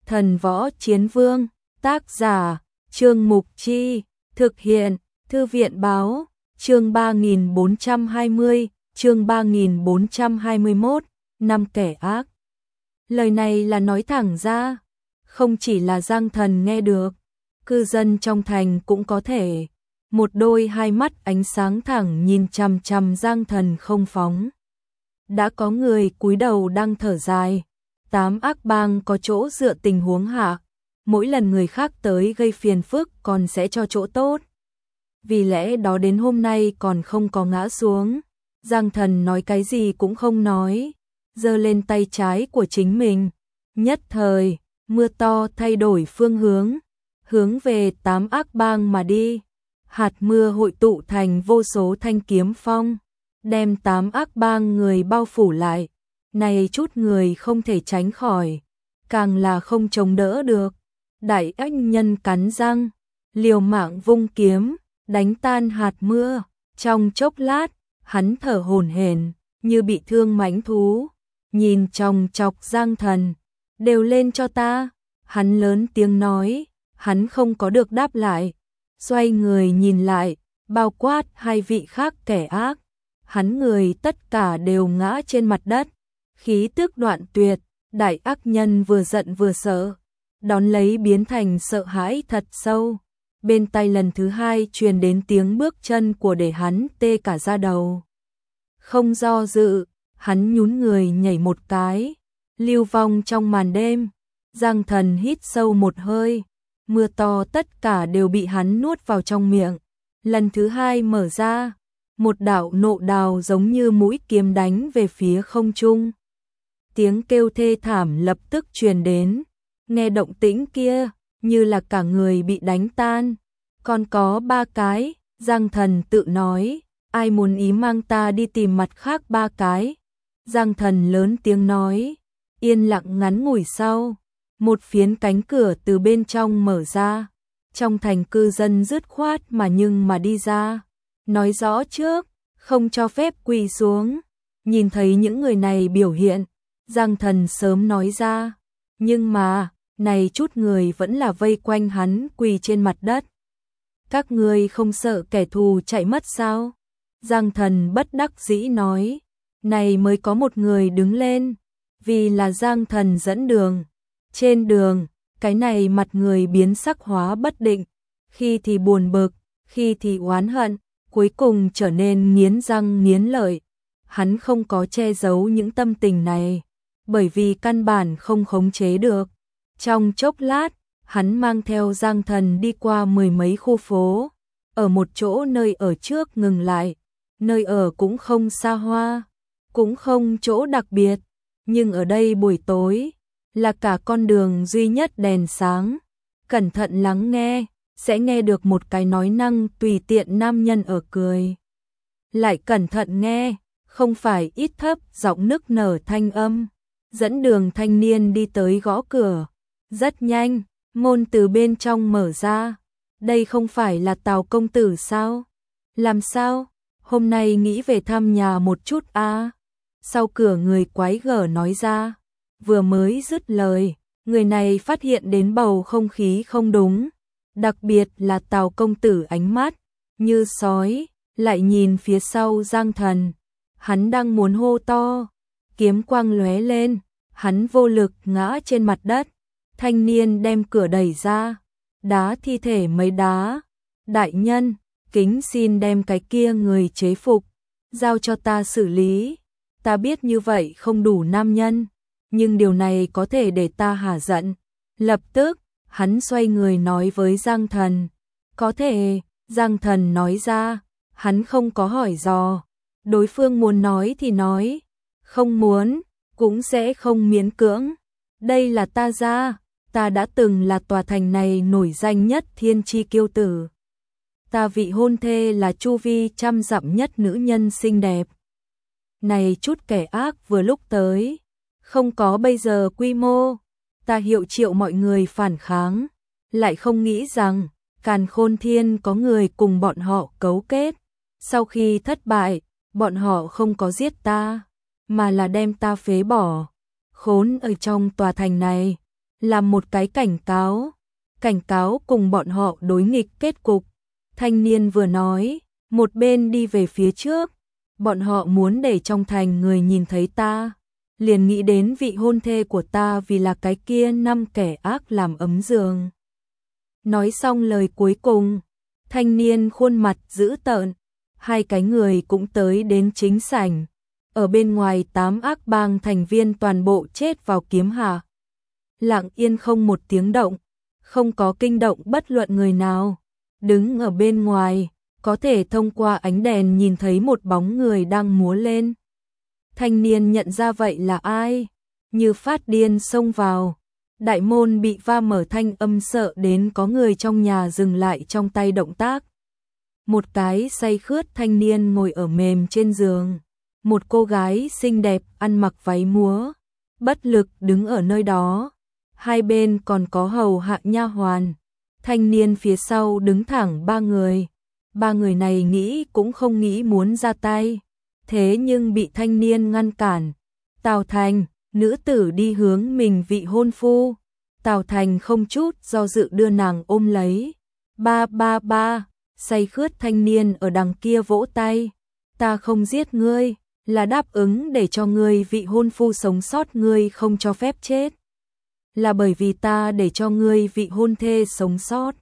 Thần Võ Chiến Vương, tác giả, Trương Mục Chi, thực hiện, Thư viện báo, chương 3420, chương 3421, năm kẻ ác. Lời này là nói thẳng ra, không chỉ là Giang Thần nghe được, cư dân trong thành cũng có thể. Một đôi hai mắt ánh sáng thẳng nhìn chằm chằm Giang Thần không phóng. Đã có người cúi đầu đang thở dài. 8 ác bang có chỗ dựa tình huống hạ, mỗi lần người khác tới gây phiền phức còn sẽ cho chỗ tốt. Vì lẽ đó đến hôm nay còn không có ngã xuống. Giang Thần nói cái gì cũng không nói, giơ lên tay trái của chính mình. Nhất thời, mưa to thay đổi phương hướng, hướng về 8 ác bang mà đi. Hạt mưa hội tụ thành vô số thanh kiếm phong, đem 8 ác bang người bao phủ lại. Này chút người không thể tránh khỏi, càng là không chống đỡ được. Đại ác nhân cắn răng, liều mạng vung kiếm, đánh tan hạt mưa. Trong chốc lát, hắn thở hổn hển, như bị thương mãnh thú, nhìn chòng chọc Giang Thần. Đều lên cho ta, hắn lớn tiếng nói. Hắn không có được đáp lại, xoay người nhìn lại, bao quát hai vị khác kẻ ác. Hắn người tất cả đều ngã trên mặt đất, khí tức đoạn tuyệt. Đại ác nhân vừa giận vừa sợ, đón lấy biến thành sợ hãi thật sâu. Bên tai lần thứ hai truyền đến tiếng bước chân của để hắn tê cả da đầu. Không do dự, hắn nhún người nhảy một cái, lưu vong trong màn đêm. Giang Thần hít sâu một hơi, mưa to tất cả đều bị hắn nuốt vào trong miệng. Lần thứ hai mở ra, một đạo nộ đào giống như mũi kiếm đánh về phía không trung. Tiếng kêu thê thảm lập tức truyền đến, nghe động tĩnh kia, như là cả người bị đánh tan. Còn có 3 cái, Giang Thần tự nói, ai muốn ý mang ta đi tìm mặt khác 3 cái. Giang Thần lớn tiếng nói, yên lặng ngắn ngủi sau, một phiến cánh cửa từ bên trong mở ra. Trong thành cư dân dứt khoát mà đi ra, nói rõ trước, không cho phép quỳ xuống. Nhìn thấy những người này biểu hiện, Giang Thần sớm nói ra, nhưng mà, này chút người vẫn là vây quanh hắn quỳ trên mặt đất. Các ngươi không sợ kẻ thù chạy mất sao? Giang Thần bất đắc dĩ nói, này mới có một người đứng lên, vì là Giang Thần dẫn đường. Trên đường, cái này mặt người biến sắc hóa bất định, khi thì buồn bực, khi thì oán hận, cuối cùng trở nên nghiến răng nghiến lợi. Hắn không có che giấu những tâm tình này, bởi vì căn bản không khống chế được. Trong chốc lát, hắn mang theo Giang Thần đi qua 10 mấy khu phố, ở một chỗ nơi ở trước ngừng lại. Nơi ở cũng không xa hoa, cũng không chỗ đặc biệt, nhưng ở đây buổi tối là cả con đường duy nhất đèn sáng. Cẩn thận lắng nghe, sẽ nghe được một cái nói năng tùy tiện nam nhân ở cười. Lại cẩn thận nghe, không phải ít thấp giọng nức nở thanh âm. Dẫn đường thanh niên đi tới gõ cửa. Rất nhanh, môn từ bên trong mở ra. Đây không phải là Tào công tử sao? Làm sao? Hôm nay nghĩ về thăm nhà một chút à? Sau cửa người quái gở nói ra. Vừa mới dứt lời, người này phát hiện đến bầu không khí không đúng. Đặc biệt là Tào công tử ánh mắt như sói, lại nhìn phía sau Giang Thần. Hắn đang muốn hô to, kiếm quang lóe lên, hắn vô lực ngã trên mặt đất. Thanh niên đem cửa đẩy ra, đá thi thể mấy đá. Đại nhân, kính xin đem cái kia người chế phục, giao cho ta xử lý. Ta biết như vậy không đủ nam nhân, nhưng điều này có thể để ta hả giận. Lập tức, hắn xoay người nói với Giang Thần. Có thể, Giang Thần nói ra, hắn không có hỏi dò. Đối phương muốn nói thì nói, không muốn, cũng sẽ không miễn cưỡng. Đây là ta gia, ta đã từng là tòa thành này nổi danh nhất thiên chi kiêu tử. Ta vị hôn thê là chu vi trăm dặm nhất nữ nhân xinh đẹp. Này chút kẻ ác vừa lúc tới, không có bây giờ quy mô, ta hiệu triệu mọi người phản kháng, lại không nghĩ rằng Càn Khôn Thiên có người cùng bọn họ cấu kết. Sau khi thất bại, bọn họ không có giết ta, mà là đem ta phế bỏ, khốn ở trong tòa thành này. làm một cái cảnh cáo cùng bọn họ đối nghịch kết cục. Thanh niên vừa nói, một bên đi về phía trước, bọn họ muốn để trong thành người nhìn thấy ta, liền nghĩ đến vị hôn thê của ta vì là cái kia 5 kẻ ác làm ấm giường. Nói xong lời cuối cùng, thanh niên khuôn mặt dữ tợn, hai cái người cũng tới đến chính sảnh. Ở bên ngoài 8 ác bang thành viên toàn bộ chết vào kiếm hạ. Lặng yên không một tiếng động, không có kinh động bất luận người nào. Đứng ở bên ngoài, có thể thông qua ánh đèn nhìn thấy một bóng người đang múa lên. Thanh niên nhận ra vậy là ai, như phát điên xông vào. Đại môn bị va mở, thanh âm sợ đến có người trong nhà dừng lại trong tay động tác. Một cái say khướt thanh niên ngồi ở mềm trên giường. Một cô gái xinh đẹp ăn mặc váy múa, bất lực đứng ở nơi đó. Hai bên còn có hầu hạ nha hoàn. Thanh niên phía sau đứng thẳng 3 người. 3 người này nghĩ cũng không nghĩ muốn ra tay. Thế nhưng bị thanh niên ngăn cản. Tào Thành, nữ tử đi hướng mình vị hôn phu. Tào Thành không chút do dự đưa nàng ôm lấy. Ba, say khướt thanh niên ở đằng kia vỗ tay. Ta không giết ngươi, là đáp ứng để cho ngươi vị hôn phu sống sót, ngươi không cho phép chết. Là bởi vì ta để cho ngươi vị hôn thê sống sót.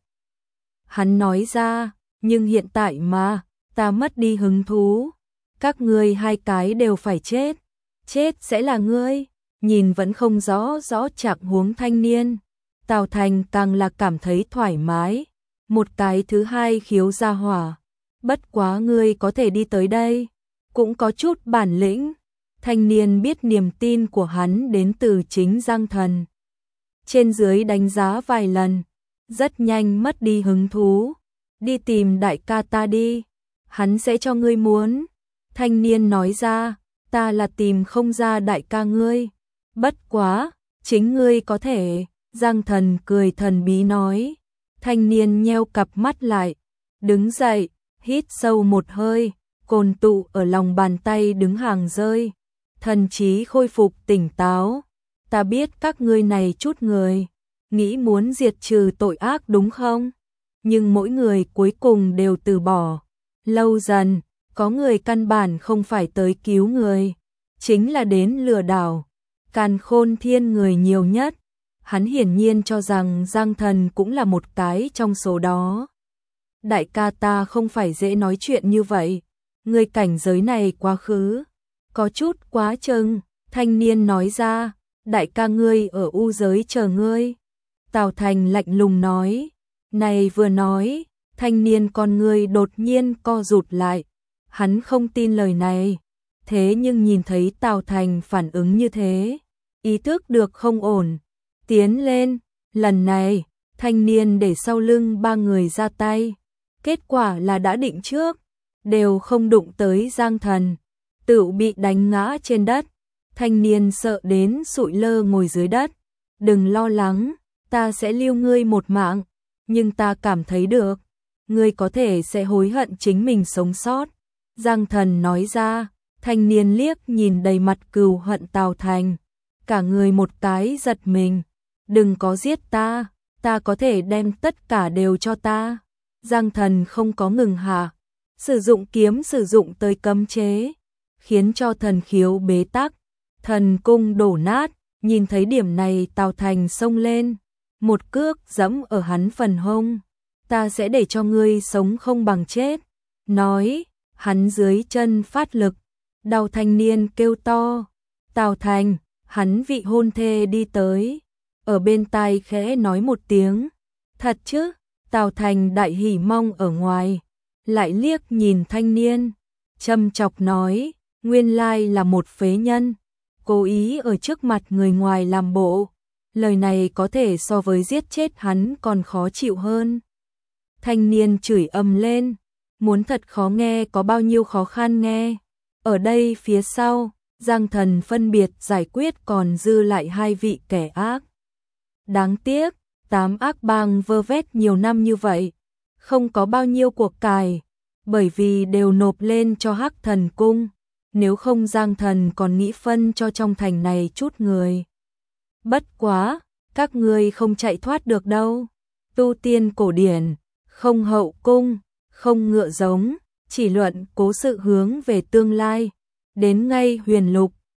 Hắn nói ra, nhưng hiện tại mà, ta mất đi hứng thú. Các ngươi hai cái đều phải chết. Chết sẽ là ngươi. Nhìn vẫn không rõ trạng huống thanh niên. Tào Thành càng là cảm thấy thoải mái. Một cái thứ hai khiếu ra hỏa. Bất quá ngươi có thể đi tới đây, cũng có chút bản lĩnh. Thanh niên biết niềm tin của hắn đến từ chính Giang Thần. Trên dưới đánh giá vài lần, rất nhanh mất đi hứng thú. Đi tìm đại ca ta đi, hắn sẽ cho ngươi muốn. Thanh niên nói ra, ta là tìm không ra đại ca ngươi. Bất quá, chính ngươi có thể. Giang Thần cười thần bí nói. Thanh niên nheo cặp mắt lại, đứng dậy, hít sâu một hơi, cồn tụ ở lòng bàn tay đứng hàng rơi. Thần trí khôi phục tỉnh táo. Ta biết các ngươi này chút người, nghĩ muốn diệt trừ tội ác đúng không? Nhưng mỗi người cuối cùng đều từ bỏ. Lâu dần, có người căn bản không phải tới cứu người, chính là đến lừa đảo. Càn Khôn Thiên người nhiều nhất. Hắn hiển nhiên cho rằng Giang Thần cũng là một cái trong số đó. Đại ca ta không phải dễ nói chuyện như vậy. Người cảnh giới này quá khứ, có chút quá chừng. Thanh niên nói ra, đại ca ngươi ở u giới chờ ngươi. Tào Thành lạnh lùng nói. Này vừa nói, thanh niên con ngươi đột nhiên co rụt lại. Hắn không tin lời này. Thế nhưng nhìn thấy Tào Thành phản ứng như thế, ý thức được không ổn. Tiến lên, lần này, thanh niên để sau lưng 3 người ra tay. Kết quả là đã định trước, đều không đụng tới Giang Thần, tự bị đánh ngã trên đất. Thanh niên sợ đến sụi lơ ngồi dưới đất. Đừng lo lắng, ta sẽ lưu ngươi một mạng, nhưng ta cảm thấy được, ngươi có thể sẽ hối hận chính mình sống sót. Giang Thần nói ra. Thanh niên liếc nhìn đầy mặt cừu hận Tào Thành, cả người một cái giật mình. Đừng có giết ta, ta có thể đem tất cả đều cho ta. Giang Thần không có ngừng hạ, sử dụng kiếm sử dụng tới cấm chế, khiến cho thần khiếu bế tắc, thần cung đổ nát. Nhìn thấy điểm này Tào Thành xông lên, một cước giẫm ở hắn phần hông. Ta sẽ để cho ngươi sống không bằng chết. Nói, hắn dưới chân phát lực, đau. Thanh niên kêu to. Tào Thành, hắn vị hôn thê đi tới, ở bên tai khẽ nói một tiếng. Thật chứ? Tào Thành đại hỉ mong ở ngoài, lại liếc nhìn thanh niên, châm chọc nói, nguyên lai là một phế nhân, cố ý ở trước mặt người ngoài làm bộ. Lời này có thể so với giết chết hắn còn khó chịu hơn. Thanh niên chửi ầm lên, muốn thật khó nghe có bao nhiêu khó khăn nghe. Ở đây phía sau, Giang Thần phân biệt giải quyết còn dư lại 2 vị kẻ ác. Đáng tiếc, 8 ác bang vơ vét nhiều năm như vậy, không có bao nhiêu cuộc cải, bởi vì đều nộp lên cho Hắc Thần Cung. Nếu không Giang Thần còn nghĩ phân cho trong thành này chút người. Bất quá, các ngươi không chạy thoát được đâu. Tu tiên cổ điển, không hậu cung, không ngựa giống, chỉ luận cố sự hướng về tương lai. Đến ngay huyền lục,